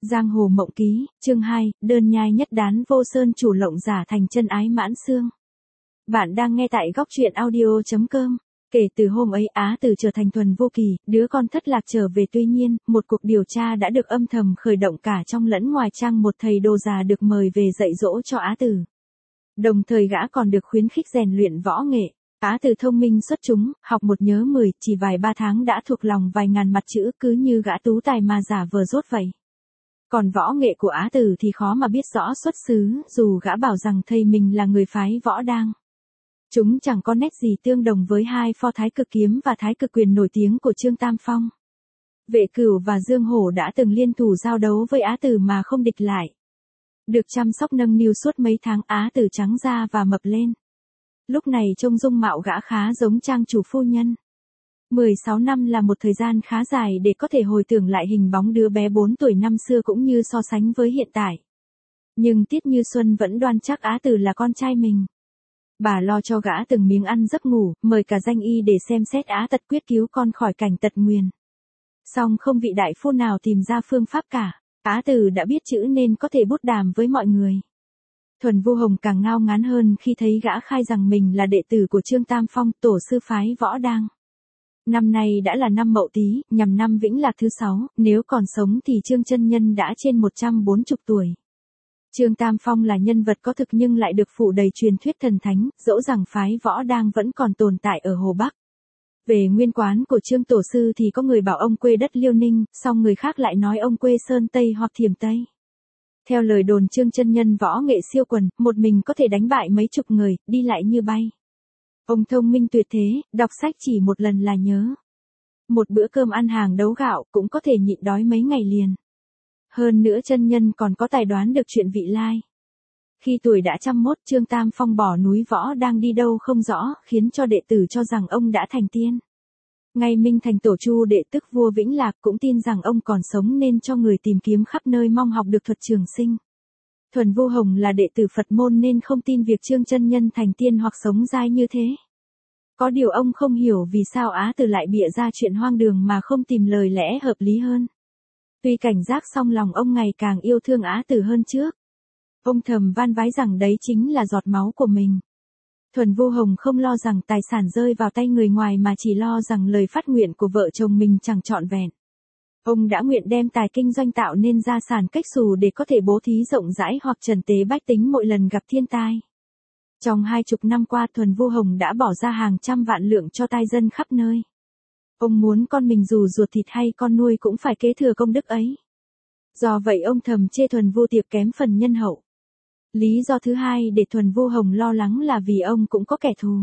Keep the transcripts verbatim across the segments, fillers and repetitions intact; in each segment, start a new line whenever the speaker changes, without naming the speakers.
Giang hồ mộng ký, chương hai, đơn nhai nhất đán vô sơn chủ lộng giả thành chân ái mãn xương. Bạn đang nghe tại góc truyện audio chấm com. Kể từ hôm ấy Á Tử trở thành Thuần Vô Kỳ, đứa con thất lạc trở về, tuy nhiên, một cuộc điều tra đã được âm thầm khởi động cả trong lẫn ngoài trang. Một thầy đồ già được mời về dạy dỗ cho Á Tử. Đồng thời gã còn được khuyến khích rèn luyện võ nghệ. Á Tử thông minh xuất chúng, học một nhớ mười, chỉ vài ba tháng đã thuộc lòng vài ngàn mặt chữ, cứ như gã tú tài mà giả vờ dốt vậy. Còn võ nghệ của Á Tử thì khó mà biết rõ xuất xứ, dù gã bảo rằng thầy mình là người phái Võ Đang. Chúng chẳng có nét gì tương đồng với hai pho Thái Cực Kiếm và Thái Cực Quyền nổi tiếng của Trương Tam Phong. Vệ Cửu và Dương Hổ đã từng liên thủ giao đấu với Á Tử mà không địch lại. Được chăm sóc nâng niu suốt mấy tháng, Á Tử trắng da và mập lên. Lúc này trông dung mạo gã khá giống trang chủ phu nhân. mười sáu năm là một thời gian khá dài để có thể hồi tưởng lại hình bóng đứa bé bốn tuổi năm xưa cũng như so sánh với hiện tại. Nhưng Tiết Như Xuân vẫn đoan chắc Á Tử là con trai mình. Bà lo cho gã từng miếng ăn giấc ngủ, mời cả danh y để xem xét Á Tật quyết cứu con khỏi cảnh tật nguyền. Song không vị đại phu nào tìm ra phương pháp cả. Á Tử đã biết chữ nên có thể bút đàm với mọi người. Thuần Vô Hồng càng ngao ngán hơn khi thấy gã khai rằng mình là đệ tử của Trương Tam Phong, tổ sư phái Võ Đang. Năm nay đã là năm Mậu Tý, nhằm năm Vĩnh Lạc thứ sáu, nếu còn sống thì Trương chân nhân đã trên một trăm bốn mươi tuổi. Trương Tam Phong là nhân vật có thực nhưng lại được phủ đầy truyền thuyết thần thánh, dẫu rằng phái Võ Đang vẫn còn tồn tại ở Hồ Bắc. Về nguyên quán của Trương tổ sư thì có người bảo ông quê đất Liêu Ninh, song người khác lại nói ông quê Sơn Tây hoặc Thiểm Tây. Theo lời đồn Trương chân nhân võ nghệ siêu quần, một mình có thể đánh bại mấy chục người, đi lại như bay. Ông thông minh tuyệt thế, đọc sách chỉ một lần là nhớ. Một bữa cơm ăn hàng đấu gạo cũng có thể nhịn đói mấy ngày liền. Hơn nữa chân nhân còn có tài đoán được chuyện vị lai. Khi tuổi đã trăm mốt, Trương Tam Phong bỏ núi Võ Đang đi đâu không rõ, khiến cho đệ tử cho rằng ông đã thành tiên. Ngay Minh Thành tổ Chu đệ tức vua Vĩnh Lạc cũng tin rằng ông còn sống nên cho người tìm kiếm khắp nơi mong học được thuật trường sinh. Thuần Vô Hồng là đệ tử Phật môn nên không tin việc Trương chân nhân thành tiên hoặc sống dai như thế. Có điều ông không hiểu vì sao Á Tử lại bịa ra chuyện hoang đường mà không tìm lời lẽ hợp lý hơn. Tuy cảnh giác song lòng ông ngày càng yêu thương Á Tử hơn trước. Ông thầm van vái rằng đấy chính là giọt máu của mình. Thuần Vô Hồng không lo rằng tài sản rơi vào tay người ngoài mà chỉ lo rằng lời phát nguyện của vợ chồng mình chẳng trọn vẹn. Ông đã nguyện đem tài kinh doanh tạo nên gia sản cách xù để có thể bố thí rộng rãi hoặc trần tế bách tính mỗi lần gặp thiên tai. Trong hai chục năm qua Thuần Vô Hồng đã bỏ ra hàng trăm vạn lượng cho tai dân khắp nơi. Ông muốn con mình dù ruột thịt hay con nuôi cũng phải kế thừa công đức ấy. Do vậy ông thầm chê Thuần Vô Tiệp kém phần nhân hậu. Lý do thứ hai để Thuần Vô Hồng lo lắng là vì ông cũng có kẻ thù.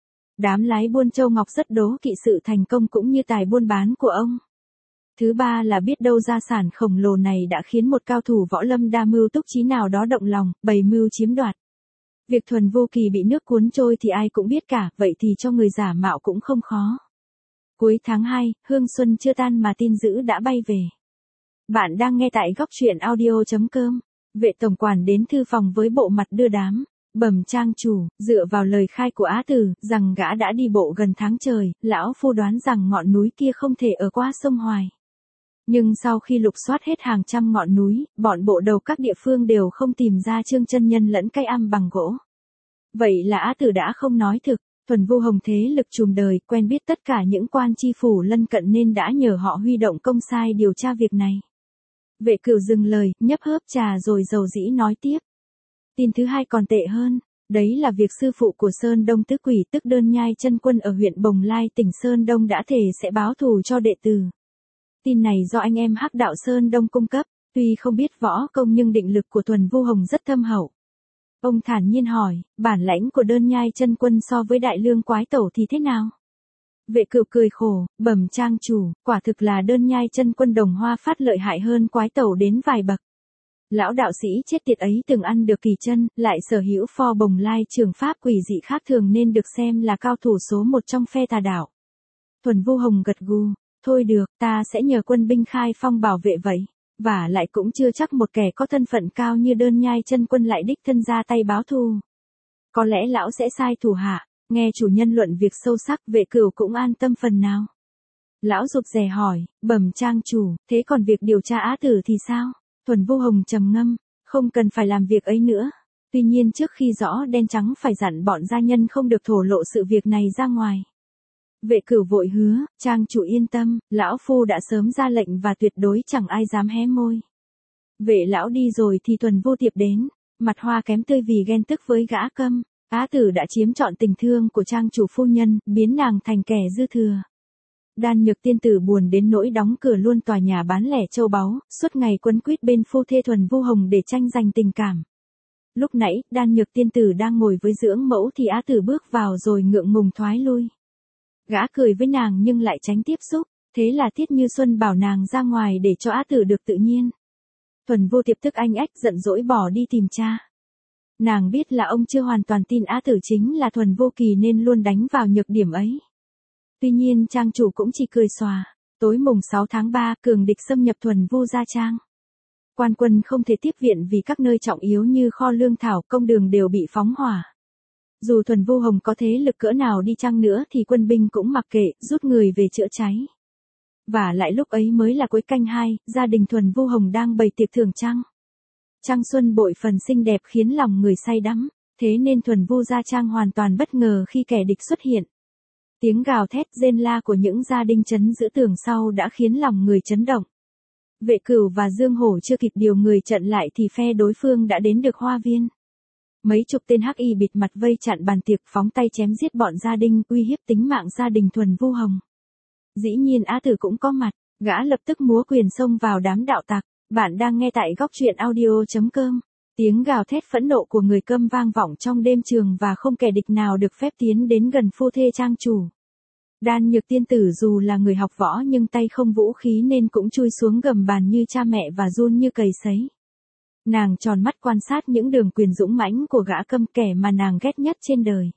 Đám lái buôn châu ngọc rất đố kỵ sự thành công cũng như tài buôn bán của ông. Thứ ba là biết đâu gia sản khổng lồ này đã khiến một cao thủ võ lâm đa mưu túc trí nào đó động lòng, bày mưu chiếm đoạt. Việc Thuần Vô Kỳ bị nước cuốn trôi thì ai cũng biết cả, vậy thì cho người giả mạo cũng không khó. Cuối tháng hai, hương xuân chưa tan mà tin dữ đã bay về. Bạn đang nghe tại góc truyện audio chấm com. Vệ tổng quản đến thư phòng với bộ mặt đưa đám. Bẩm trang chủ, dựa vào lời khai của Á Tử, rằng gã đã đi bộ gần tháng trời, lão phu đoán rằng ngọn núi kia không thể ở qua sông Hoài. Nhưng sau khi lục soát hết hàng trăm ngọn núi, bọn bộ đầu các địa phương đều không tìm ra Trương chân nhân lẫn cái am bằng gỗ. Vậy là Á Tử đã không nói thực. Thuần Vô Hồng thế lực trùm đời, quen biết tất cả những quan tri phủ lân cận nên đã nhờ họ huy động công sai điều tra việc này. Vệ Cửu dừng lời, nhấp hớp trà rồi dầu dĩ nói tiếp. Tin thứ hai còn tệ hơn, đấy là việc sư phụ của Sơn Đông Tứ Quỷ tức Đơn Nhai chân quân ở huyện Bồng Lai tỉnh Sơn Đông đã thề sẽ báo thù cho đệ tử. Tin này do anh em Hắc đạo Sơn Đông cung cấp, tuy không biết võ công nhưng định lực của Thuần Vô Hồng rất thâm hậu. Ông thản nhiên hỏi, bản lãnh của Đơn Nhai chân quân so với Đại Lương Quái Tẩu thì thế nào? Vệ Cửu cười khổ, bẩm trang chủ, quả thực là Đơn Nhai chân quân Đồng Hoa Phát lợi hại hơn Quái Tẩu đến vài bậc. Lão đạo sĩ chết tiệt ấy từng ăn được kỳ chân, lại sở hữu pho Bồng Lai trường pháp quỷ dị khác thường nên được xem là cao thủ số một trong phe tà đạo. Thuần Vô Hồng gật gù, thôi được, ta sẽ nhờ quân binh khai phong bảo vệ vậy. Và lại cũng chưa chắc một kẻ có thân phận cao như Đơn Nhai chân quân lại đích thân ra tay báo thù. Có lẽ lão sẽ sai thủ hạ. Nghe chủ nhân luận việc sâu sắc, Vệ Cửu cũng an tâm phần nào. Lão rụt rè hỏi, bẩm trang chủ, thế còn việc điều tra Á Tử thì sao? Thuần Vu Hồng trầm ngâm, không cần phải làm việc ấy nữa. Tuy nhiên trước khi rõ đen trắng phải dặn bọn gia nhân không được thổ lộ sự việc này ra ngoài. Vệ Cửu vội hứa, trang chủ yên tâm, lão phu đã sớm ra lệnh và tuyệt đối chẳng ai dám hé môi. Vệ lão đi rồi thì Thuần Vu Tiệp đến, mặt hoa kém tươi vì ghen tức với gã Câm. Á Tử đã chiếm trọn tình thương của trang chủ phu nhân, biến nàng thành kẻ dư thừa. Đan Nhược tiên tử buồn đến nỗi đóng cửa luôn tòa nhà bán lẻ châu báu, suốt ngày quấn quýt bên phu thê Thuần Vu Hồng để tranh giành tình cảm. Lúc nãy, Đan Nhược tiên tử đang ngồi với dưỡng mẫu thì Á Tử bước vào rồi ngượng ngùng thoái lui. Gã cười với nàng nhưng lại tránh tiếp xúc, thế là Tiết Như Xuân bảo nàng ra ngoài để cho Á Tử được tự nhiên. Thuần Vu Tiệp tức anh ách giận dỗi bỏ đi tìm cha. Nàng biết là ông chưa hoàn toàn tin Á Tử chính là Thuần Vô Kỳ nên luôn đánh vào nhược điểm ấy. Tuy nhiên trang chủ cũng chỉ cười xòa. Tối mùng sáu tháng ba, cường địch xâm nhập Thuần Vu gia trang. Quan quân không thể tiếp viện vì các nơi trọng yếu như kho lương thảo, công đường đều bị phóng hỏa. Dù Thuần Vu Hồng có thế lực cỡ nào đi chăng nữa thì quân binh cũng mặc kệ, rút người về chữa cháy. Và lại lúc ấy mới là cuối canh hai, gia đình Thuần Vu Hồng đang bày tiệc thưởng trăng. Trăng xuân bội phần xinh đẹp khiến lòng người say đắm, thế nên Thuần Vu gia trang hoàn toàn bất ngờ khi kẻ địch xuất hiện. Tiếng gào thét rên la của những gia đình trấn giữ tường sau đã khiến lòng người chấn động. Vệ Cửu và Dương Hổ chưa kịp điều người trận lại thì phe đối phương đã đến được hoa viên. Mấy chục tên hắc y bịt mặt vây chặn bàn tiệc phóng tay chém giết bọn gia đình, uy hiếp tính mạng gia đình Thuần Vu Hồng. Dĩ nhiên Á Tử cũng có mặt, gã lập tức múa quyền xông vào đám đạo tặc. Bạn đang nghe tại góc truyện audio chấm com. Tiếng gào thét phẫn nộ của người Câm vang vọng trong đêm trường và không kẻ địch nào được phép tiến đến gần phu thê trang chủ. Đan Nhược tiên tử dù là người học võ nhưng tay không vũ khí nên cũng chui xuống gầm bàn như cha mẹ và run như cầy sấy. Nàng tròn mắt quan sát những đường quyền dũng mãnh của gã Câm, kẻ mà nàng ghét nhất trên đời.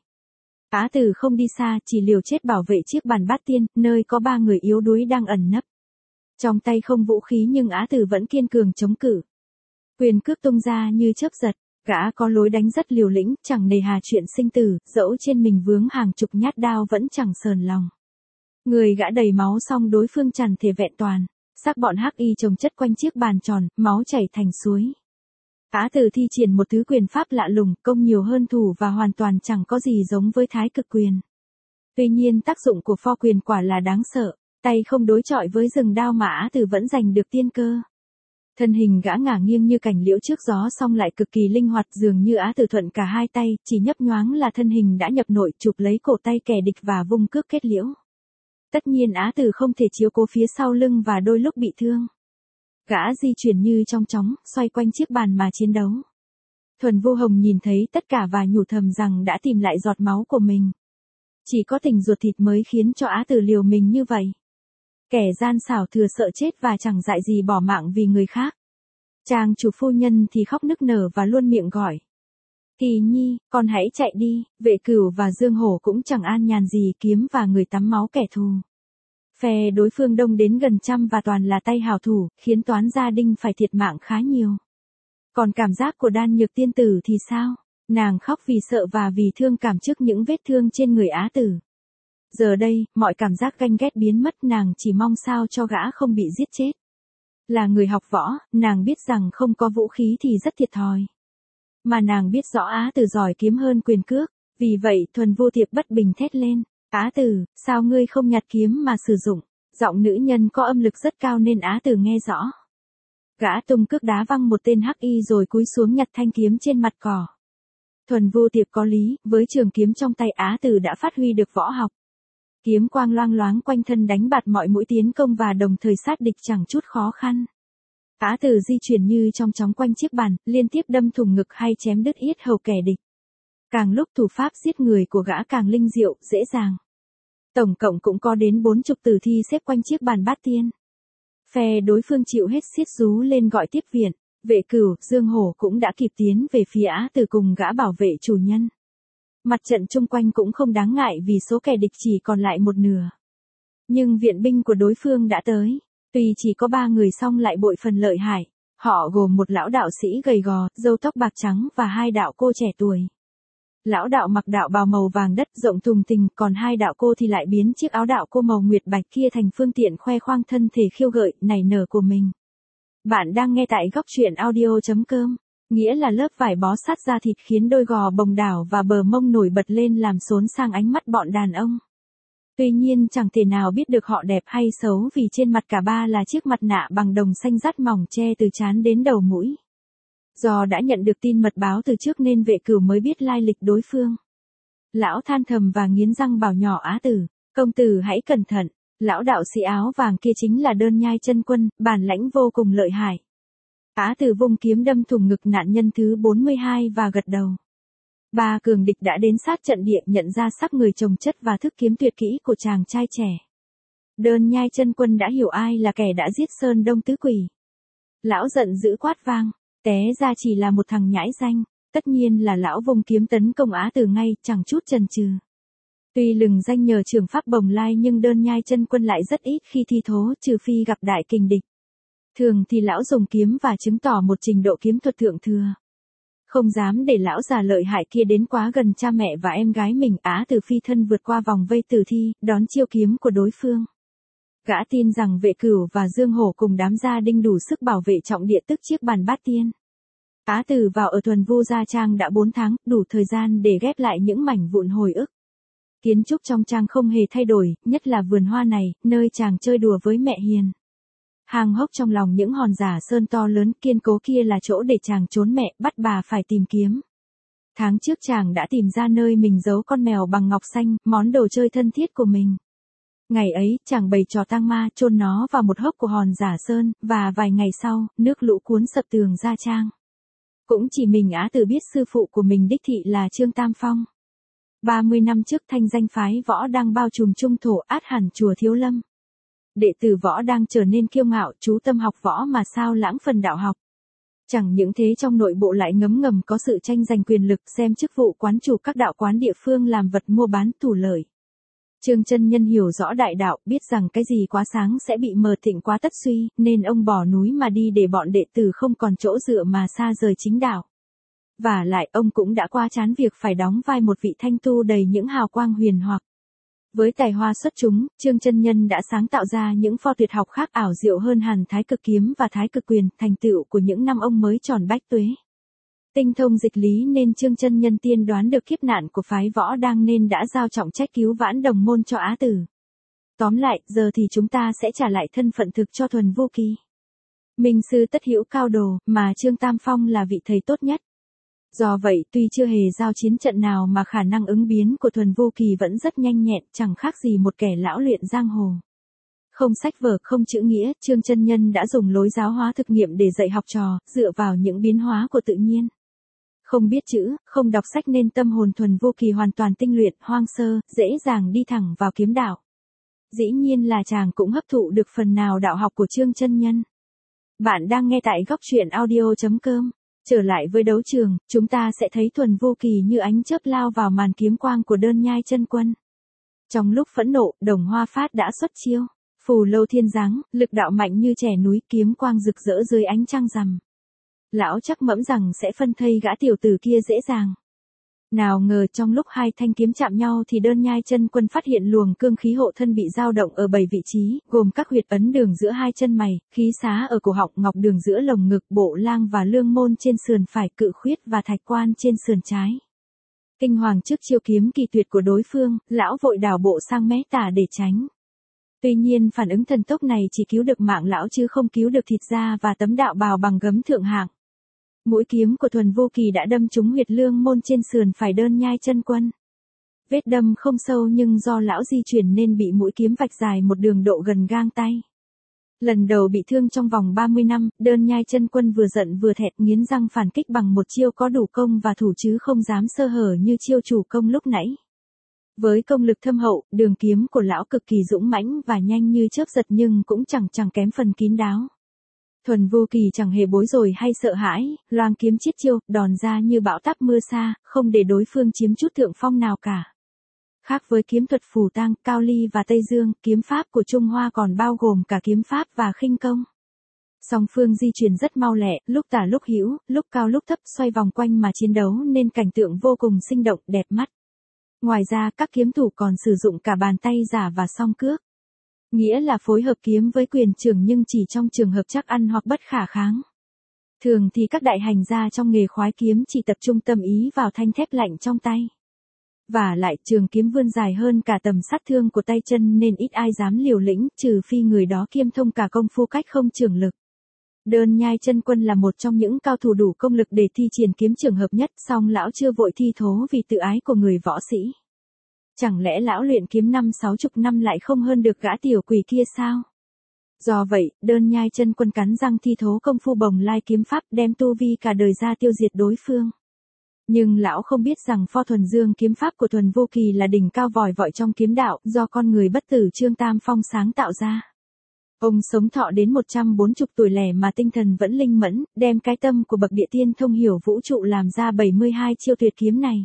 Á Tử không đi xa, chỉ liều chết bảo vệ chiếc bàn bát tiên, nơi có ba người yếu đuối đang ẩn nấp. Trong tay không vũ khí nhưng Á Tử vẫn kiên cường chống cự. Quyền cước tung ra như chớp giật, gã có lối đánh rất liều lĩnh, chẳng nề hà chuyện sinh tử, dẫu trên mình vướng hàng chục nhát đao vẫn chẳng sờn lòng. Người gã đầy máu song đối phương chẳng thể vẹn toàn, xác bọn hắc y chồng chất quanh chiếc bàn tròn, máu chảy thành suối. Á Tử thi triển một thứ quyền pháp lạ lùng, công nhiều hơn thủ và hoàn toàn chẳng có gì giống với thái cực quyền. Tuy nhiên tác dụng của pho quyền quả là đáng sợ, tay không đối chọi với rừng đao mà Á Tử vẫn giành được tiên cơ. Thân hình gã ngả nghiêng như cành liễu trước gió song lại cực kỳ linh hoạt, dường như Á Tử thuận cả hai tay, chỉ nhấp nhoáng là thân hình đã nhập nội chụp lấy cổ tay kẻ địch và vung cước kết liễu. Tất nhiên Á Tử không thể chiếu cố phía sau lưng và đôi lúc bị thương. Gã di chuyển như trong chóng, xoay quanh chiếc bàn mà chiến đấu. Thuần Vu Hồng nhìn thấy tất cả và nhủ thầm rằng đã tìm lại giọt máu của mình. Chỉ có tình ruột thịt mới khiến cho Á Tử liều mình như vậy. Kẻ gian xảo thừa sợ chết và chẳng dại gì bỏ mạng vì người khác. Trang chủ phu nhân thì khóc nức nở và luôn miệng gọi. Kỳ nhi, con hãy chạy đi. Vệ Cửu và Dương Hổ cũng chẳng an nhàn gì, kiếm và người tắm máu kẻ thù. Phe đối phương đông đến gần trăm và toàn là tay hảo thủ, khiến toán gia đình phải thiệt mạng khá nhiều. Còn cảm giác của Đan Nhược tiên tử thì sao? Nàng khóc vì sợ và vì thương cảm trước những vết thương trên người Á Tử. Giờ đây, mọi cảm giác ganh ghét biến mất, nàng chỉ mong sao cho gã không bị giết chết. Là người học võ, nàng biết rằng không có vũ khí thì rất thiệt thòi. Mà nàng biết rõ Á Tử giỏi kiếm hơn quyền cước, vì vậy Thuần Vô Tiệp bất bình thét lên. Á Tử, sao ngươi không nhặt kiếm mà sử dụng? Giọng nữ nhân có âm lực rất cao nên Á Tử nghe rõ. Gã tung cước đá văng một tên hắc y rồi cúi xuống nhặt thanh kiếm trên mặt cỏ. Thuần Vô Tiệp có lý, với trường kiếm trong tay Á Tử đã phát huy được võ học. Kiếm quang loang loáng quanh thân đánh bạt mọi mũi tiến công và đồng thời sát địch chẳng chút khó khăn. Á Tử di chuyển như trong chóng quanh chiếc bàn, liên tiếp đâm thủng ngực hay chém đứt yết hầu kẻ địch. Càng lúc thủ pháp giết người của gã càng linh diệu, dễ dàng. Tổng cộng cũng có đến bốn chục tử thi xếp quanh chiếc bàn bát tiên. Phe đối phương chịu hết xiết rú lên gọi tiếp viện. Vệ Cửu, Dương Hổ cũng đã kịp tiến về phía Á Tử cùng gã bảo vệ chủ nhân. Mặt trận chung quanh cũng không đáng ngại vì số kẻ địch chỉ còn lại một nửa. Nhưng viện binh của đối phương đã tới. Tuy chỉ có ba người song lại bội phần lợi hại. Họ gồm một lão đạo sĩ gầy gò, râu tóc bạc trắng và hai đạo cô trẻ tuổi. Lão đạo mặc đạo bào màu vàng đất rộng thùng thình, còn hai đạo cô thì lại biến chiếc áo đạo cô màu nguyệt bạch kia thành phương tiện khoe khoang thân thể khiêu gợi, nảy nở của mình. Bạn đang nghe tại góc truyện audio chấm com. Nghĩa là lớp vải bó sát da thịt khiến đôi gò bồng đảo và bờ mông nổi bật lên làm xốn sang ánh mắt bọn đàn ông. Tuy nhiên chẳng thể nào biết được họ đẹp hay xấu vì trên mặt cả ba là chiếc mặt nạ bằng đồng xanh rát mỏng che từ trán đến đầu mũi. Do đã nhận được tin mật báo từ trước nên Vệ Cửu mới biết lai lịch đối phương. Lão than thầm và nghiến răng bảo nhỏ Á Tử, công tử hãy cẩn thận. Lão đạo sĩ áo vàng kia chính là Đơn Nhai Chân Quân, bản lãnh vô cùng lợi hại. Á Tử vung kiếm đâm thủng ngực nạn nhân thứ bốn mươi hai và gật đầu. Ba cường địch đã đến sát trận địa nhận ra sắc người chồng chất và thức kiếm tuyệt kỹ của chàng trai trẻ. Đơn Nhai Chân Quân đã hiểu ai là kẻ đã giết Sơn Đông Tứ Quỷ. Lão giận dữ quát vang, té ra chỉ là một thằng nhãi danh, tất nhiên là lão vung kiếm tấn công Á Tử ngay, chẳng chút chần chừ. Tuy lừng danh nhờ trường pháp bồng lai nhưng Đơn Nhai Chân Quân lại rất ít khi thi thố trừ phi gặp đại kình địch. Thường thì lão dùng kiếm và chứng tỏ một trình độ kiếm thuật thượng thừa. Không dám để lão già lợi hại kia đến quá gần cha mẹ và em gái mình. Á Tử phi thân vượt qua vòng vây tử thi, đón chiêu kiếm của đối phương. Gã tin rằng Vệ Cửu và Dương Hổ cùng đám gia đinh đủ sức bảo vệ trọng địa tức chiếc bàn bát tiên. Á Tử vào ở Thuần Vu Gia Trang đã bốn tháng, đủ thời gian để ghép lại những mảnh vụn hồi ức. Kiến trúc trong trang không hề thay đổi, nhất là vườn hoa này, nơi chàng chơi đùa với mẹ hiền. Hang hốc trong lòng những hòn giả sơn to lớn kiên cố kia là chỗ để chàng trốn mẹ, bắt bà phải tìm kiếm. Tháng trước chàng đã tìm ra nơi mình giấu con mèo bằng ngọc xanh, món đồ chơi thân thiết của mình. Ngày ấy, chàng bày trò tang ma, chôn nó vào một hốc của hòn giả sơn, và vài ngày sau, nước lũ cuốn sập tường Gia Trang. Cũng chỉ mình Á Tử biết sư phụ của mình đích thị là Trương Tam Phong. ba mươi năm trước thanh danh phái Võ đang bao trùm trung thổ át hẳn chùa Thiếu Lâm. Đệ tử Võ đang trở nên kiêu ngạo, chú tâm học võ mà sao lãng phần đạo học. Chẳng những thế trong nội bộ lại ngấm ngầm có sự tranh giành quyền lực, xem chức vụ quán chủ các đạo quán địa phương làm vật mua bán thủ lợi. Trương Chân Nhân hiểu rõ đại đạo, biết rằng cái gì quá sáng sẽ bị mờ thịnh quá tất suy, nên ông bỏ núi mà đi để bọn đệ tử không còn chỗ dựa mà xa rời chính đạo. Và lại ông cũng đã qua chán việc phải đóng vai một vị thanh tu đầy những hào quang huyền hoặc. Với tài hoa xuất chúng, Trương Chân Nhân đã sáng tạo ra những pho tuyệt học khác ảo diệu hơn hẳn Thái Cực Kiếm và Thái Cực Quyền, thành tựu của những năm ông mới tròn bách tuế. Tinh thông dịch lý nên Trương Chân Nhân tiên đoán được kiếp nạn của phái Võ đang nên đã giao trọng trách cứu vãn đồng môn cho Á Tử. Tóm lại, giờ thì chúng ta sẽ trả lại thân phận thực cho Thuần Vô Kỳ. Minh sư tất hữu cao đồ, mà Trương Tam Phong là vị thầy tốt nhất. Do vậy, tuy chưa hề giao chiến trận nào mà khả năng ứng biến của Thuần Vô Kỳ vẫn rất nhanh nhẹn, chẳng khác gì một kẻ lão luyện giang hồ. Không sách vở, không chữ nghĩa, Trương Chân Nhân đã dùng lối giáo hóa thực nghiệm để dạy học trò, dựa vào những biến hóa của tự nhiên. Không biết chữ, không đọc sách nên tâm hồn Thuần Vô Kỳ hoàn toàn tinh luyện, hoang sơ, dễ dàng đi thẳng vào kiếm đạo. Dĩ nhiên là chàng cũng hấp thụ được phần nào đạo học của Trương Chân Nhân. Bạn đang nghe tại góc truyện audio chấm com. Trở lại với đấu trường, chúng ta sẽ thấy Thuần Vô Kỳ như ánh chớp lao vào màn kiếm quang của Đơn Nhai Chân Quân. Trong lúc phẫn nộ, Đồng Hoa Phát đã xuất chiêu. Phù Lâu Thiên Giáng, lực đạo mạnh như trẻ núi, kiếm quang rực rỡ dưới ánh trăng rằm. Lão chắc mẫm rằng sẽ phân thây gã tiểu tử kia dễ dàng. Nào ngờ trong lúc hai thanh kiếm chạm nhau thì Đơn Nhai Chân Quân phát hiện luồng cương khí hộ thân bị dao động ở bảy vị trí, gồm các huyệt ấn đường giữa hai chân mày, khí xá ở cổ họng, ngọc đường giữa lồng ngực, bộ lang và lương môn trên sườn phải, cự khuyết và thạch quan trên sườn trái. Kinh hoàng trước chiêu kiếm kỳ tuyệt của đối phương, lão vội đảo bộ sang mé tả để tránh. Tuy nhiên phản ứng thần tốc này chỉ cứu được mạng lão chứ không cứu được thịt da và tấm đạo bào bằng gấm thượng hạng. Mũi kiếm của Thuần Vô Kỳ đã đâm trúng huyệt lương môn trên sườn phải Đơn Nhai Chân Quân. Vết đâm không sâu nhưng do lão di chuyển nên bị mũi kiếm vạch dài một đường độ gần gang tay. Lần đầu bị thương trong vòng ba mươi năm, Đơn Nhai Chân Quân vừa giận vừa thẹn, nghiến răng phản kích bằng một chiêu có đủ công và thủ chứ không dám sơ hở như chiêu chủ công lúc nãy. Với công lực thâm hậu, đường kiếm của lão cực kỳ dũng mãnh và nhanh như chớp giật nhưng cũng chẳng chẳng kém phần kín đáo. Thuần Vô Kỳ chẳng hề bối rối hay sợ hãi, loang kiếm chiết chiêu, đòn ra như bão táp mưa xa, không để đối phương chiếm chút thượng phong nào cả. Khác với kiếm thuật Phù Tang, Cao Ly và Tây Dương, kiếm pháp của Trung Hoa còn bao gồm cả kiếm pháp và khinh công. Song phương di chuyển rất mau lẹ, lúc tả lúc hữu, lúc cao lúc thấp, xoay vòng quanh mà chiến đấu nên cảnh tượng vô cùng sinh động, đẹp mắt. Ngoài ra các kiếm thủ còn sử dụng cả bàn tay giả và song cước. Nghĩa là phối hợp kiếm với quyền trưởng nhưng chỉ trong trường hợp chắc ăn hoặc bất khả kháng. Thường thì các đại hành gia trong nghề khoái kiếm chỉ tập trung tâm ý vào thanh thép lạnh trong tay. Và lại trường kiếm vươn dài hơn cả tầm sát thương của tay chân nên ít ai dám liều lĩnh, trừ phi người đó kiêm thông cả công phu cách không trường lực. Đơn Nhai Chân Quân là một trong những cao thủ đủ công lực để thi triển kiếm trường hợp nhất, song lão chưa vội thi thố vì tự ái của người võ sĩ. Chẳng lẽ lão luyện kiếm năm sáu chục năm lại không hơn được gã tiểu quỷ kia sao? Do vậy, Đơn Nhai Chân Quân cắn răng thi thố công phu Bồng Lai kiếm pháp, đem tu vi cả đời ra tiêu diệt đối phương. Nhưng lão không biết rằng Pho Thuần Dương kiếm pháp của Thuần Vô Kỳ là đỉnh cao vòi vọi trong kiếm đạo, do con người bất tử Trương Tam Phong sáng tạo ra. Ông sống thọ đến một trăm bốn mươi tuổi lẻ mà tinh thần vẫn linh mẫn, đem cái tâm của bậc địa tiên thông hiểu vũ trụ làm ra bảy mươi hai chiêu tuyệt kiếm này.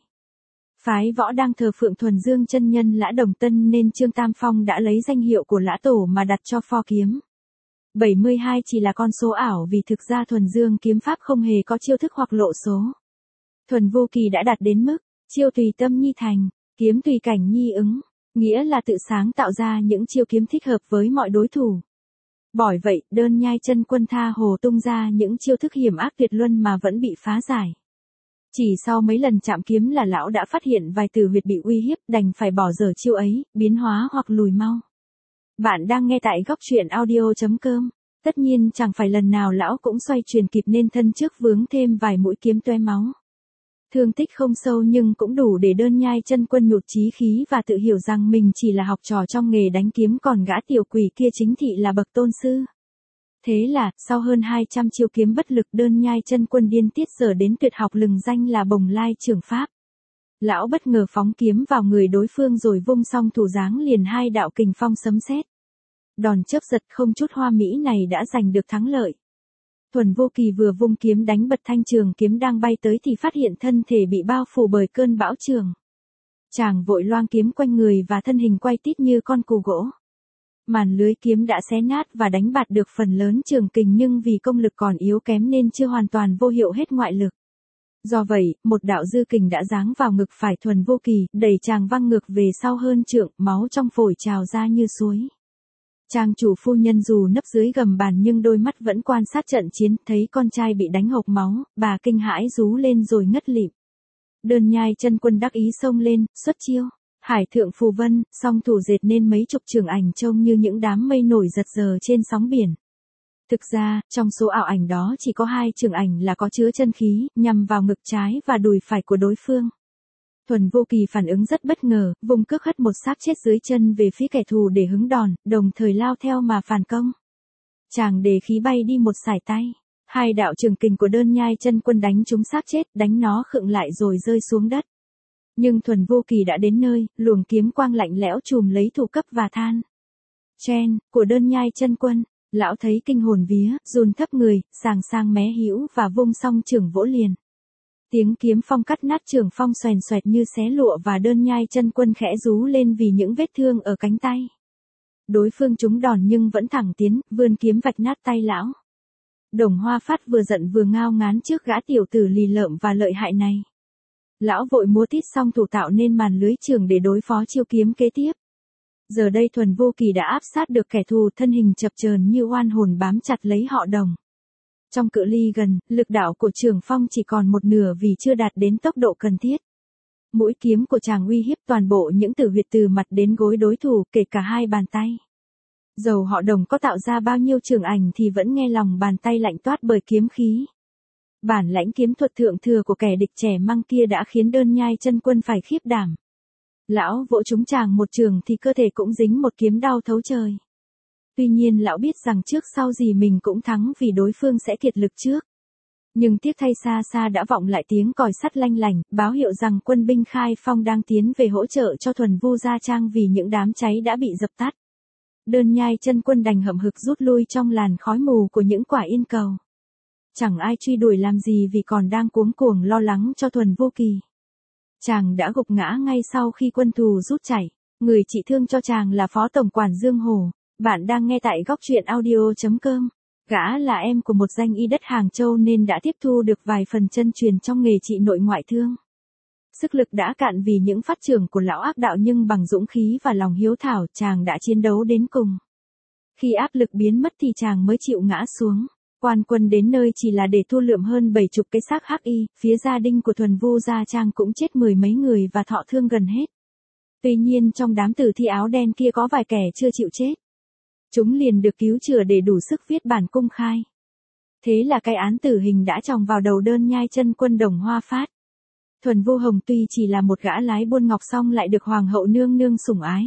Phái võ đang thờ phượng Thuần Dương chân nhân Lã Đồng Tân nên Trương Tam Phong đã lấy danh hiệu của Lã Tổ mà đặt cho pho kiếm. bảy mươi hai chỉ là con số ảo vì thực ra Thuần Dương kiếm pháp không hề có chiêu thức hoặc lộ số. Thuần Vô Kỳ đã đạt đến mức, chiêu tùy tâm nhi thành, kiếm tùy cảnh nhi ứng, nghĩa là tự sáng tạo ra những chiêu kiếm thích hợp với mọi đối thủ. Bởi vậy, Đơn Nhai Chân Quân tha hồ tung ra những chiêu thức hiểm ác tuyệt luân mà vẫn bị phá giải. Chỉ sau mấy lần chạm kiếm là lão đã phát hiện vài tử huyệt bị uy hiếp, đành phải bỏ dở chiêu ấy, biến hóa hoặc lùi mau. Bạn đang nghe tại góc truyện audio chấm com. Tất nhiên chẳng phải lần nào lão cũng xoay chuyển kịp nên thân trước vướng thêm vài mũi kiếm toe máu. Thương tích không sâu nhưng cũng đủ để Đơn Nhai Chân Quân nhụt chí khí và tự hiểu rằng mình chỉ là học trò trong nghề đánh kiếm, còn gã tiểu quỷ kia chính thị là bậc tôn sư. Thế là, sau hơn hai trăm chiêu kiếm bất lực, Đơn Nhai Chân Quân điên tiết sở đến tuyệt học lừng danh là Bồng Lai trường pháp. Lão bất ngờ phóng kiếm vào người đối phương rồi vung song thủ giáng liền hai đạo kình phong sấm sét. Đòn chớp giật không chút hoa mỹ này đã giành được thắng lợi. Thuần Vô Kỳ vừa vung kiếm đánh bật thanh trường kiếm đang bay tới thì phát hiện thân thể bị bao phủ bởi cơn bão trường. Chàng vội loang kiếm quanh người và thân hình quay tít như con cù gỗ. Màn lưới kiếm đã xé nát và đánh bạt được phần lớn trường kình nhưng vì công lực còn yếu kém nên chưa hoàn toàn vô hiệu hết ngoại lực. Do vậy, một đạo dư kình đã giáng vào ngực phải Thuần Vô Kỳ, đẩy chàng văng ngược về sau hơn trượng, máu trong phổi trào ra như suối. Trang chủ phu nhân dù nấp dưới gầm bàn nhưng đôi mắt vẫn quan sát trận chiến, thấy con trai bị đánh hộc máu, bà kinh hãi rú lên rồi ngất lịm. Đơn Nhai Chân Quân đắc ý xông lên, xuất chiêu. Hải thượng phù vân, song thủ dệt nên mấy chục trường ảnh trông như những đám mây nổi giật giờ trên sóng biển. Thực ra, trong số ảo ảnh đó chỉ có hai trường ảnh là có chứa chân khí, nhằm vào ngực trái và đùi phải của đối phương. Thuần Vô Kỳ phản ứng rất bất ngờ, vùng cước hất một xác chết dưới chân về phía kẻ thù để hứng đòn, đồng thời lao theo mà phản công. Chàng đề khí bay đi một sải tay. Hai đạo trường kình của Đơn Nhai Chân Quân đánh trúng xác chết, đánh nó khựng lại rồi rơi xuống đất. Nhưng Thuần Vô Kỳ đã đến nơi, luồng kiếm quang lạnh lẽo chùm lấy thủ cấp và than. Chen, của Đơn Nhai Chân Quân, lão thấy kinh hồn vía, run thấp người, sàng sang mé hữu và vung song trường vỗ liền. Tiếng kiếm phong cắt nát trường phong xoèn xoẹt như xé lụa và Đơn Nhai Chân Quân khẽ rú lên vì những vết thương ở cánh tay. Đối phương trúng đòn nhưng vẫn thẳng tiến, vươn kiếm vạch nát tay lão. Đồng Hoa Phát vừa giận vừa ngao ngán trước gã tiểu tử lì lợm và lợi hại này. Lão vội múa tít song thủ tạo nên màn lưới trường để đối phó chiêu kiếm kế tiếp. Giờ đây Thuần Vô Kỳ đã áp sát được kẻ thù, thân hình chập chờn như oan hồn bám chặt lấy họ Đồng. Trong cự ly gần, lực đạo của trường phong chỉ còn một nửa vì chưa đạt đến tốc độ cần thiết. Mũi kiếm của chàng uy hiếp toàn bộ những tử huyệt từ mặt đến gối đối thủ, kể cả hai bàn tay. Dầu họ Đồng có tạo ra bao nhiêu trường ảnh thì vẫn nghe lòng bàn tay lạnh toát bởi kiếm khí. Bản lãnh kiếm thuật thượng thừa của kẻ địch trẻ măng kia đã khiến Đơn Nhai Chân Quân phải khiếp đảm. Lão vỗ trúng chàng một trường thì cơ thể cũng dính một kiếm đau thấu trời. Tuy nhiên lão biết rằng trước sau gì mình cũng thắng vì đối phương sẽ kiệt lực trước. Nhưng tiếc thay xa xa đã vọng lại tiếng còi sắt lanh lảnh, báo hiệu rằng quân binh Khai Phong đang tiến về hỗ trợ cho Thuần Vu Gia Trang vì những đám cháy đã bị dập tắt. Đơn Nhai Chân Quân đành hậm hực rút lui trong làn khói mù của những quả yên cầu. Chẳng ai truy đuổi làm gì vì còn đang cuống cuồng lo lắng cho Thuần Vô Kỳ. Chàng đã gục ngã ngay sau khi quân thù rút chạy. Người trị thương cho chàng là Phó Tổng quản Dương Hổ. Bạn đang nghe tại góc truyện audio chấm com. Gã là em của một danh y đất Hàng Châu nên đã tiếp thu được vài phần chân truyền trong nghề trị nội ngoại thương. Sức lực đã cạn vì những phát trưởng của lão ác đạo nhưng bằng dũng khí và lòng hiếu thảo chàng đã chiến đấu đến cùng. Khi áp lực biến mất thì chàng mới chịu ngã xuống. Quan quân đến nơi chỉ là để thu lượm hơn bảy chục cái xác hắc y, phía gia đình của Thuần Vu Gia Trang cũng chết mười mấy người và thọ thương gần hết. Tuy nhiên trong đám tử thi áo đen kia có vài kẻ chưa chịu chết. Chúng liền được cứu chữa để đủ sức viết bản cung khai. Thế là cái án tử hình đã chồng vào đầu Đơn Nhai Chân Quân Đồng Hoa Phát. Thuần Vu Hồng tuy chỉ là một gã lái buôn ngọc song lại được hoàng hậu nương nương sủng ái.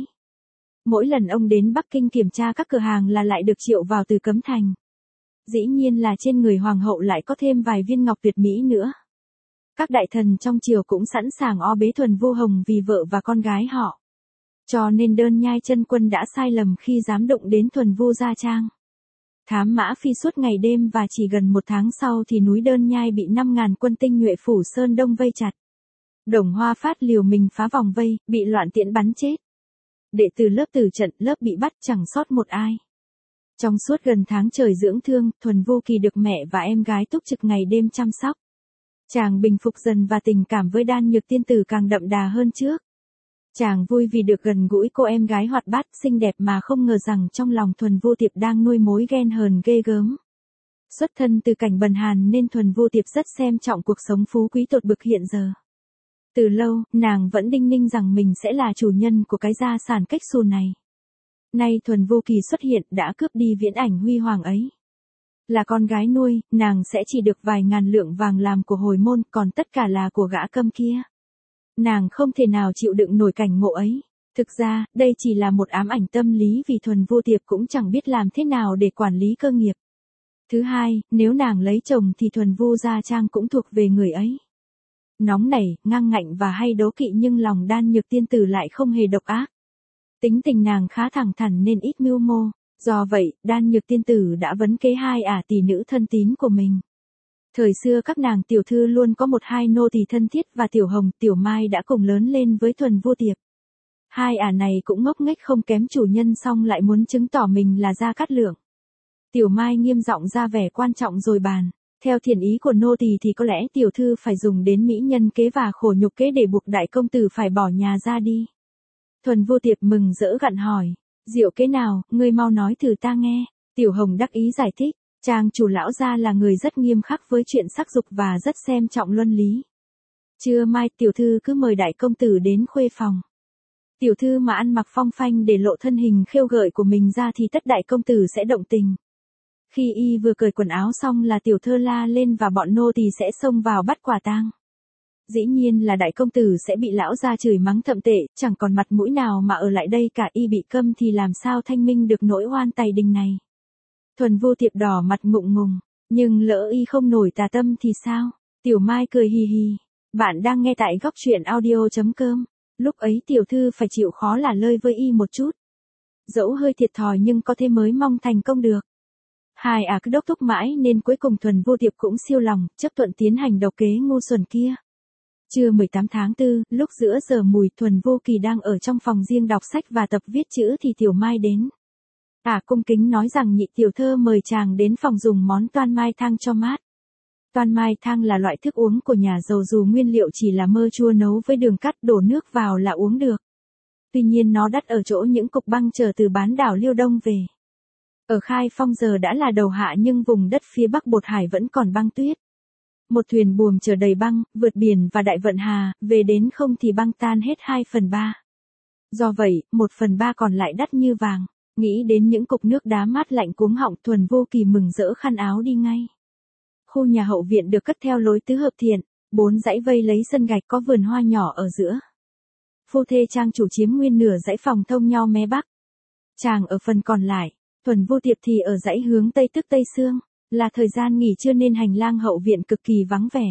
Mỗi lần ông đến Bắc Kinh kiểm tra các cửa hàng là lại được triệu vào từ cấm thành. Dĩ nhiên là trên người hoàng hậu lại có thêm vài viên ngọc tuyệt mỹ nữa. Các đại thần trong triều cũng sẵn sàng o bế Thuần Vu Hồng vì vợ và con gái họ. Cho nên Đơn Nhai Chân Quân đã sai lầm khi dám động đến Thuần Vu Gia Trang. Thám mã phi suốt ngày đêm và chỉ gần một tháng sau thì núi Đơn Nhai bị năm ngàn quân tinh nhuệ phủ Sơn Đông vây chặt. Đồng Hoa Phát liều mình phá vòng vây, bị loạn tiễn bắn chết. Đệ tử lớp tử trận, lớp bị bắt chẳng sót một ai. Trong suốt gần tháng trời dưỡng thương, Thuần Vu Kỳ được mẹ và em gái túc trực ngày đêm chăm sóc. Chàng bình phục dần và tình cảm với Đan Nhược tiên tử càng đậm đà hơn trước. Chàng vui vì được gần gũi cô em gái hoạt bát xinh đẹp mà không ngờ rằng trong lòng Thuần Vu Tiệp đang nuôi mối ghen hờn ghê gớm. Xuất thân từ cảnh bần hàn nên Thuần Vu Tiệp rất xem trọng cuộc sống phú quý tột bực hiện giờ. Từ lâu, nàng vẫn đinh ninh rằng mình sẽ là chủ nhân của cái gia sản cách xù này. Nay Thuần Vu Kỳ xuất hiện đã cướp đi viễn ảnh huy hoàng ấy. Là con gái nuôi, nàng sẽ chỉ được vài ngàn lượng vàng làm của hồi môn, còn tất cả là của gã câm kia. Nàng không thể nào chịu đựng nổi cảnh ngộ ấy. Thực ra, đây chỉ là một ám ảnh tâm lý vì Thuần Vu Tiệp cũng chẳng biết làm thế nào để quản lý cơ nghiệp. Thứ hai, nếu nàng lấy chồng thì Thuần Vu Gia Trang cũng thuộc về người ấy. Nóng nảy, ngang ngạnh và hay đố kỵ nhưng lòng Đan Nhược tiên tử lại không hề độc ác. Tính tình nàng khá thẳng thắn nên ít mưu mô, do vậy, Đan Nhược tiên tử đã vấn kế hai ả tỷ nữ thân tín của mình. Thời xưa các nàng tiểu thư luôn có một hai nô tỳ thân thiết và Tiểu Hồng, Tiểu Mai đã cùng lớn lên với Thuần Vu Tiệp. Hai ả này cũng ngốc nghếch không kém chủ nhân song lại muốn chứng tỏ mình là Gia Cát Lượng. Tiểu Mai nghiêm giọng ra vẻ quan trọng rồi bàn. Theo thiện ý của nô tỳ thì có lẽ tiểu thư phải dùng đến mỹ nhân kế và khổ nhục kế để buộc đại công tử phải bỏ nhà ra đi. Thuần Vu Tiệp mừng rỡ gặn hỏi, diệu kế nào, ngươi mau nói thử ta nghe. Tiểu Hồng đắc ý giải thích, chàng chủ lão gia là người rất nghiêm khắc với chuyện sắc dục và rất xem trọng luân lý. Trưa mai tiểu thư cứ mời đại công tử đến khuê phòng. Tiểu thư mà ăn mặc phong phanh để lộ thân hình khêu gợi của mình ra thì tất đại công tử sẽ động tình. Khi y vừa cởi quần áo xong là tiểu thơ la lên và bọn nô tỳ sẽ xông vào bắt quả tang. Dĩ nhiên là đại công tử sẽ bị lão gia chửi mắng thậm tệ, chẳng còn mặt mũi nào mà ở lại đây cả, y bị câm thì làm sao thanh minh được nỗi oan tày đình này. Thuần Vu Tiệp đỏ mặt ngượng ngùng, nhưng lỡ y không nổi tà tâm thì sao? Tiểu Mai cười hì hì, bạn đang nghe tại góc truyện audio chấm com. Lúc ấy tiểu thư phải chịu khó lả lơi với y một chút. Dẫu hơi thiệt thòi nhưng có thế mới mong thành công được. Hai ả cứ đốc thúc mãi nên cuối cùng Thuần Vu Tiệp cũng siêu lòng, chấp thuận tiến hành độc kế ngu xuẩn kia. Trưa mười tám tháng tư, lúc giữa giờ mùi, Thuần Vu Kỳ đang ở trong phòng riêng đọc sách và tập viết chữ thì Tiểu Mai đến. Ả cung kính nói rằng nhị tiểu thơ mời chàng đến phòng dùng món toan mai thang cho mát. Toan mai thang là loại thức uống của nhà giàu, dù nguyên liệu chỉ là mơ chua nấu với đường cắt, đổ nước vào là uống được. Tuy nhiên nó đắt ở chỗ những cục băng chở từ bán đảo Liêu Đông về. Ở Khai Phong giờ đã là đầu hạ nhưng vùng đất phía bắc Bột Hải vẫn còn băng tuyết. Một thuyền buồm chở đầy băng, vượt biển và đại vận hà, về đến không thì băng tan hết hai phần ba. Do vậy, một phần ba còn lại đắt như vàng. Nghĩ đến những cục nước đá mát lạnh cuống họng, Thuần Vu Kỳ mừng rỡ khăn áo đi ngay. Khu nhà hậu viện được cất theo lối tứ hợp thiện, bốn dãy vây lấy sân gạch có vườn hoa nhỏ ở giữa. Phu thê trang chủ chiếm nguyên nửa dãy phòng thông nhau mé bắc. Chàng ở phần còn lại, Thuần Vu Tiệp thì ở dãy hướng tây tức Tây Sương, là thời gian nghỉ trưa nên hành lang hậu viện cực kỳ vắng vẻ.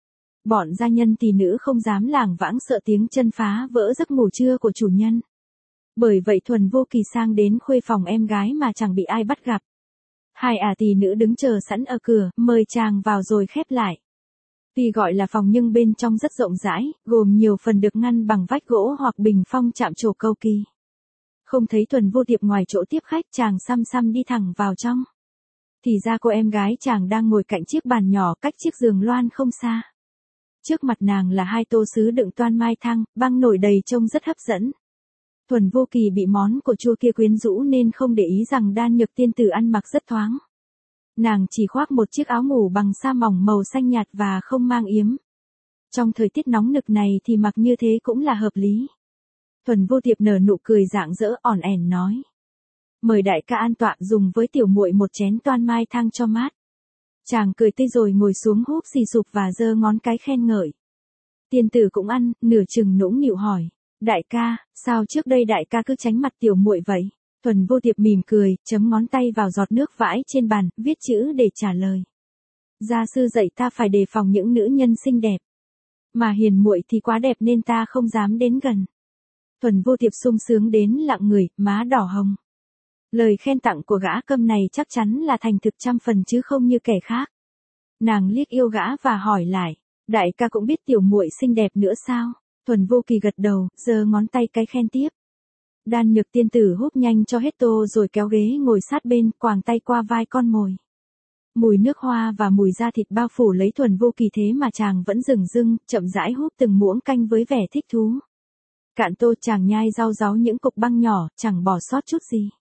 Bọn gia nhân tỷ nữ không dám lảng vãng sợ tiếng chân phá vỡ giấc ngủ trưa của chủ nhân. Bởi vậy Thuần Vu Kỳ sang đến khuê phòng em gái mà chẳng bị ai bắt gặp. Hai ả tỷ nữ đứng chờ sẵn ở cửa, mời chàng vào rồi khép lại. Tuy gọi là phòng nhưng bên trong rất rộng rãi, gồm nhiều phần được ngăn bằng vách gỗ hoặc bình phong chạm trổ cầu kỳ. Không thấy Thuần Vu Tiệp ngoài chỗ tiếp khách, chàng xăm xăm đi thẳng vào trong. Thì ra cô em gái chàng đang ngồi cạnh chiếc bàn nhỏ cách chiếc giường loan không xa. Trước mặt nàng là hai tô sứ đựng toan mai thang, băng nổi đầy trông rất hấp dẫn. Thuần Vô Kỳ bị món của chua kia quyến rũ nên không để ý rằng Đan Nhược tiên tử ăn mặc rất thoáng. Nàng chỉ khoác một chiếc áo ngủ bằng sa mỏng màu xanh nhạt và không mang yếm. Trong thời tiết nóng nực này thì mặc như thế cũng là hợp lý. Thuần Vô Tiệp nở nụ cười rạng rỡ ỏn ẻn nói. Mời đại ca an tọa, dùng với tiểu muội một chén toan mai thang cho mát. Chàng cười tươi rồi ngồi xuống húp xì sụp và giơ ngón cái khen ngợi. Tiên tử cũng ăn, nửa chừng nũng nịu hỏi. Đại ca, sao trước đây đại ca cứ tránh mặt tiểu muội vậy? Thuần Vô Tiệp mỉm cười, chấm ngón tay vào giọt nước vãi trên bàn, viết chữ để trả lời. Gia sư dạy ta phải đề phòng những nữ nhân xinh đẹp. Mà hiền muội thì quá đẹp nên ta không dám đến gần. Thuần Vô Tiệp sung sướng đến lặng người, má đỏ hồng. Lời khen tặng của gã câm này chắc chắn là thành thực trăm phần chứ không như kẻ khác. Nàng liếc yêu gã và hỏi lại, đại ca cũng biết tiểu muội xinh đẹp nữa sao? Thuần Vô Kỳ gật đầu, giơ ngón tay cái khen tiếp. Đan Nhược tiên tử húp nhanh cho hết tô rồi kéo ghế ngồi sát bên, quàng tay qua vai con mồi. Mùi nước hoa và mùi da thịt bao phủ lấy Thuần Vô Kỳ thế mà chàng vẫn dừng dưng, chậm rãi húp từng muỗng canh với vẻ thích thú. Cạn tô chàng nhai rau ráu những cục băng nhỏ, chẳng bỏ sót chút gì.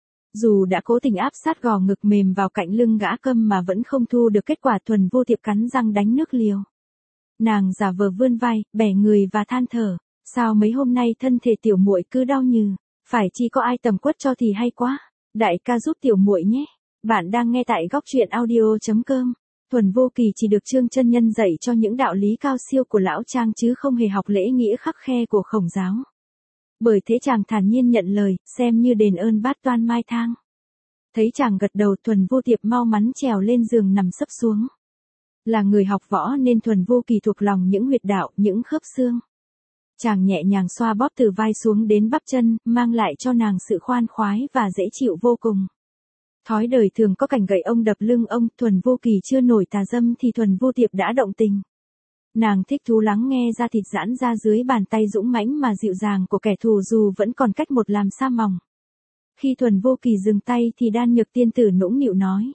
Dù đã cố tình áp sát gò ngực mềm vào cạnh lưng gã câm mà vẫn không thu được kết quả. Thuần Vô Tiệp cắn răng đánh nước liều. Nàng giả vờ vươn vai, bẻ người và than thở. Sao mấy hôm nay thân thể tiểu muội cứ đau nhừ, phải chi có ai tầm quất cho thì hay quá. Đại ca giúp tiểu muội nhé. Bạn đang nghe tại góc truyện audio chấm com. Thuần Vô Kỳ chỉ được Trương chân nhân dạy cho những đạo lý cao siêu của lão Trang chứ không hề học lễ nghĩa khắt khe của Khổng giáo. Bởi thế chàng thản nhiên nhận lời, xem như đền ơn bát toan mai thang. Thấy chàng gật đầu, Thuần Vô Tiệp mau mắn trèo lên giường nằm sấp xuống. Là người học võ nên Thuần Vô Kỳ thuộc lòng những huyệt đạo, những khớp xương. Chàng nhẹ nhàng xoa bóp từ vai xuống đến bắp chân, mang lại cho nàng sự khoan khoái và dễ chịu vô cùng. Thói đời thường có cảnh gậy ông đập lưng ông, Thuần Vô Kỳ chưa nổi tà dâm thì Thuần Vô Tiệp đã động tình. Nàng thích thú lắng nghe da thịt giãn ra dưới bàn tay dũng mãnh mà dịu dàng của kẻ thù dù vẫn còn cách một làm sa mỏng. Khi Thuần Vô Kỳ dừng tay thì Đan Nhược tiên tử nũng nịu nói.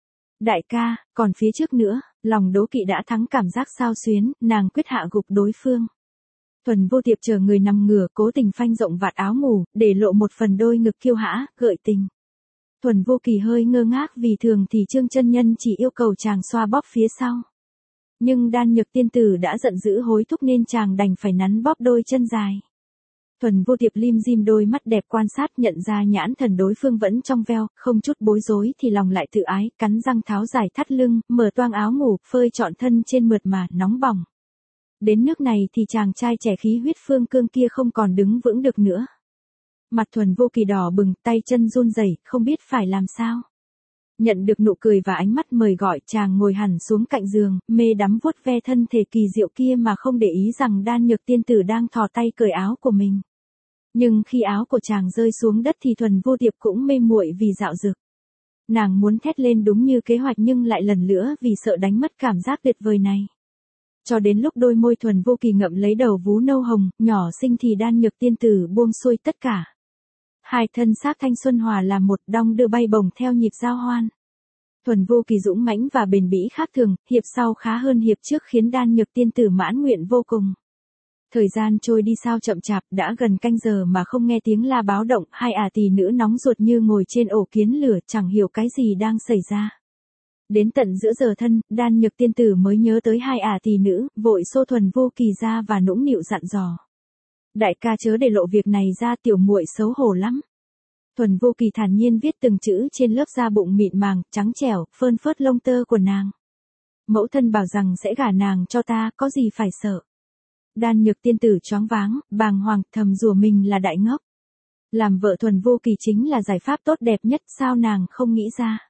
Đại ca, còn phía trước nữa, lòng đố kỵ đã thắng cảm giác xao xuyến, nàng quyết hạ gục đối phương. Thuần Vô Tiệp chờ người nằm ngửa cố tình phanh rộng vạt áo ngủ, để lộ một phần đôi ngực kiêu hã, gợi tình. Thuần Vô Kỳ hơi ngơ ngác vì thường thì Trương chân nhân chỉ yêu cầu chàng xoa bóp phía sau. Nhưng Đan Nhược tiên tử đã giận dữ hối thúc nên chàng đành phải nắn bóp đôi chân dài. Thuần Vô Tiệp lim dim đôi mắt đẹp quan sát nhận ra nhãn thần đối phương vẫn trong veo, không chút bối rối thì lòng lại tự ái, cắn răng tháo giải thắt lưng, mở toang áo ngủ, phơi trọn thân trên mượt mà, nóng bỏng. Đến nước này thì chàng trai trẻ khí huyết phương cương kia không còn đứng vững được nữa. Mặt Thuần Vô Kỳ đỏ bừng, tay chân run rẩy, không biết phải làm sao. Nhận được nụ cười và ánh mắt mời gọi, chàng ngồi hẳn xuống cạnh giường, mê đắm vuốt ve thân thể kỳ diệu kia mà không để ý rằng Đan Nhược tiên tử đang thò tay cởi áo của mình. Nhưng khi áo của chàng rơi xuống đất thì Thuần Vô Tiệp cũng mê muội vì dạo dực. Nàng muốn thét lên đúng như kế hoạch nhưng lại lần nữa vì sợ đánh mất cảm giác tuyệt vời này. Cho đến lúc đôi môi Thuần Vô Kỳ ngậm lấy đầu vú nâu hồng, nhỏ xinh thì Đan Nhược tiên tử buông xuôi tất cả. Hai thân xác thanh xuân hòa làm một, đong đưa bay bổng theo nhịp giao hoan. Thuần Vô Kỳ dũng mãnh và bền bỉ khác thường, hiệp sau khá hơn hiệp trước khiến Đan Nhược tiên tử mãn nguyện vô cùng. Thời gian trôi đi sao chậm chạp, đã gần canh giờ mà không nghe tiếng la báo động, hai ả tỳ nữ nóng ruột như ngồi trên ổ kiến lửa, chẳng hiểu cái gì đang xảy ra. Đến tận giữa giờ thân, Đan Nhược tiên tử mới nhớ tới hai ả tỳ nữ, vội xô Thuần Vô Kỳ ra và nũng nịu dặn dò. Đại ca chớ để lộ việc này ra, tiểu muội xấu hổ lắm. Thuần Vô Kỳ thản nhiên viết từng chữ trên lớp da bụng mịn màng, trắng trẻo, phơn phớt lông tơ của nàng. Mẫu thân bảo rằng sẽ gả nàng cho ta, có gì phải sợ. Đan Nhược tiên tử choáng váng, bàng hoàng, thầm rủa mình là đại ngốc. Làm vợ Thuần Vô Kỳ chính là giải pháp tốt đẹp nhất, sao nàng không nghĩ ra.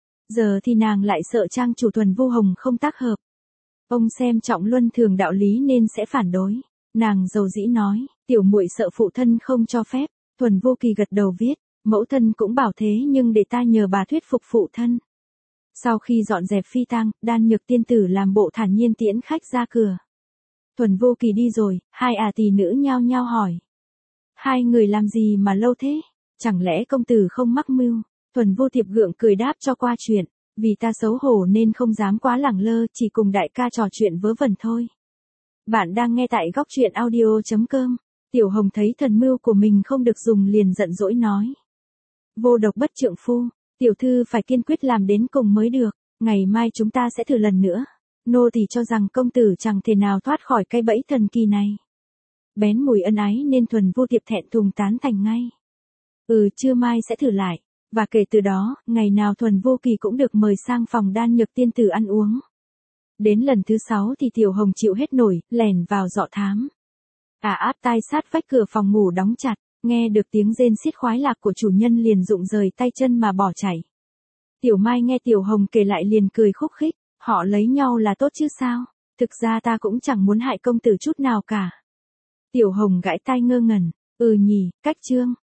Giờ thì nàng lại sợ trang chủ Thuần Vô Hồng không tác hợp. Ông xem trọng luân thường đạo lý nên sẽ phản đối. Nàng dầu dĩ nói, tiểu muội sợ phụ thân không cho phép. Thuần Vô Kỳ gật đầu viết, mẫu thân cũng bảo thế nhưng để ta nhờ bà thuyết phục phụ thân. Sau khi dọn dẹp phi tang, Đan Nhược tiên tử làm bộ thản nhiên tiễn khách ra cửa. Thuần Vô Kỳ đi rồi, hai ả tỳ nữ nhao nhao hỏi. Hai người làm gì mà lâu thế? Chẳng lẽ công tử không mắc mưu? Thuần Vô Tiệp gượng cười đáp cho qua chuyện. Vì ta xấu hổ nên không dám quá lẳng lơ, chỉ cùng đại ca trò chuyện vớ vẩn thôi. Bạn đang nghe tại góc truyện audio chấm com. Tiểu Hồng thấy thần mưu của mình không được dùng liền giận dỗi nói. Vô độc bất trượng phu, tiểu thư phải kiên quyết làm đến cùng mới được, ngày mai chúng ta sẽ thử lần nữa. Nô tỳ cho rằng công tử chẳng thể nào thoát khỏi cái bẫy thần kỳ này. Bén mùi ân ái nên Thuần Vu Tiệp thẹn thùng tán thành ngay. Ừ, trưa mai sẽ thử lại, và kể từ đó, ngày nào Thuần Vô Kỳ cũng được mời sang phòng đan nhược tiên tử ăn uống. Đến lần thứ sáu thì Tiểu Hồng chịu hết nổi, lẻn vào dọ thám. À áp tai sát vách cửa phòng ngủ đóng chặt, nghe được tiếng rên xiết khoái lạc của chủ nhân liền rụng rời tay chân mà bỏ chạy. Tiểu Mai nghe Tiểu Hồng kể lại liền cười khúc khích, họ lấy nhau là tốt chứ sao, thực ra ta cũng chẳng muốn hại công tử chút nào cả. Tiểu Hồng gãi tai ngơ ngẩn, ừ nhỉ, cách trương,